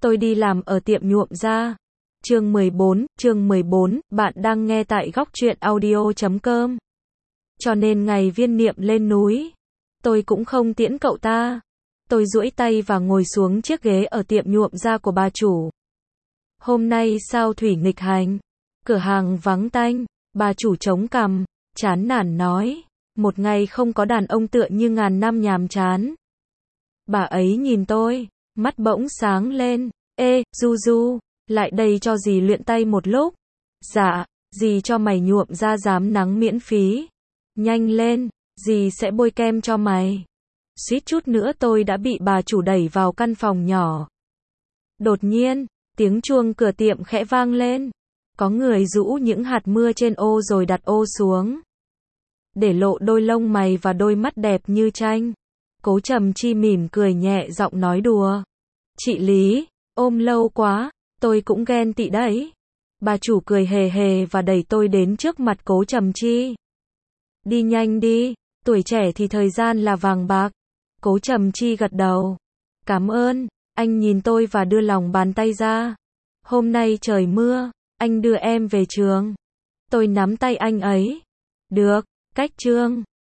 Tôi đi làm ở tiệm nhuộm da. Chương 14, bạn đang nghe tại góc truyện audio.com. Cho nên ngày Viên Niệm lên núi, tôi cũng không tiễn cậu ta. Tôi duỗi tay và ngồi xuống chiếc ghế ở tiệm nhuộm da của bà chủ. Hôm nay sao thủy nghịch hành? Cửa hàng vắng tanh, bà chủ chống cằm, chán nản nói. Một ngày không có đàn ông tựa như ngàn năm nhàm chán. Bà ấy nhìn tôi, mắt bỗng sáng lên. Ê, Du, lại đây cho dì luyện tay một lúc. Dạ, dì cho mày nhuộm da rám nắng miễn phí. Nhanh lên, dì sẽ bôi kem cho mày. Suýt chút nữa tôi đã bị bà chủ đẩy vào căn phòng nhỏ. Đột nhiên, tiếng chuông cửa tiệm khẽ vang lên. Có người rũ những hạt mưa trên ô rồi đặt ô xuống, để lộ đôi lông mày và đôi mắt đẹp như tranh. Cố Trầm Chi mỉm cười nhẹ giọng nói đùa. Chị Lý, ôm lâu quá, tôi cũng ghen tị đấy. Bà chủ cười hề hề và đẩy tôi đến trước mặt Cố Trầm Chi. Đi nhanh đi, tuổi trẻ thì thời gian là vàng bạc. Cố Trầm Chi gật đầu. Cảm ơn, anh nhìn tôi và đưa lòng bàn tay ra. Hôm nay trời mưa, anh đưa em về trường. Tôi nắm tay anh ấy. Được, cách chương.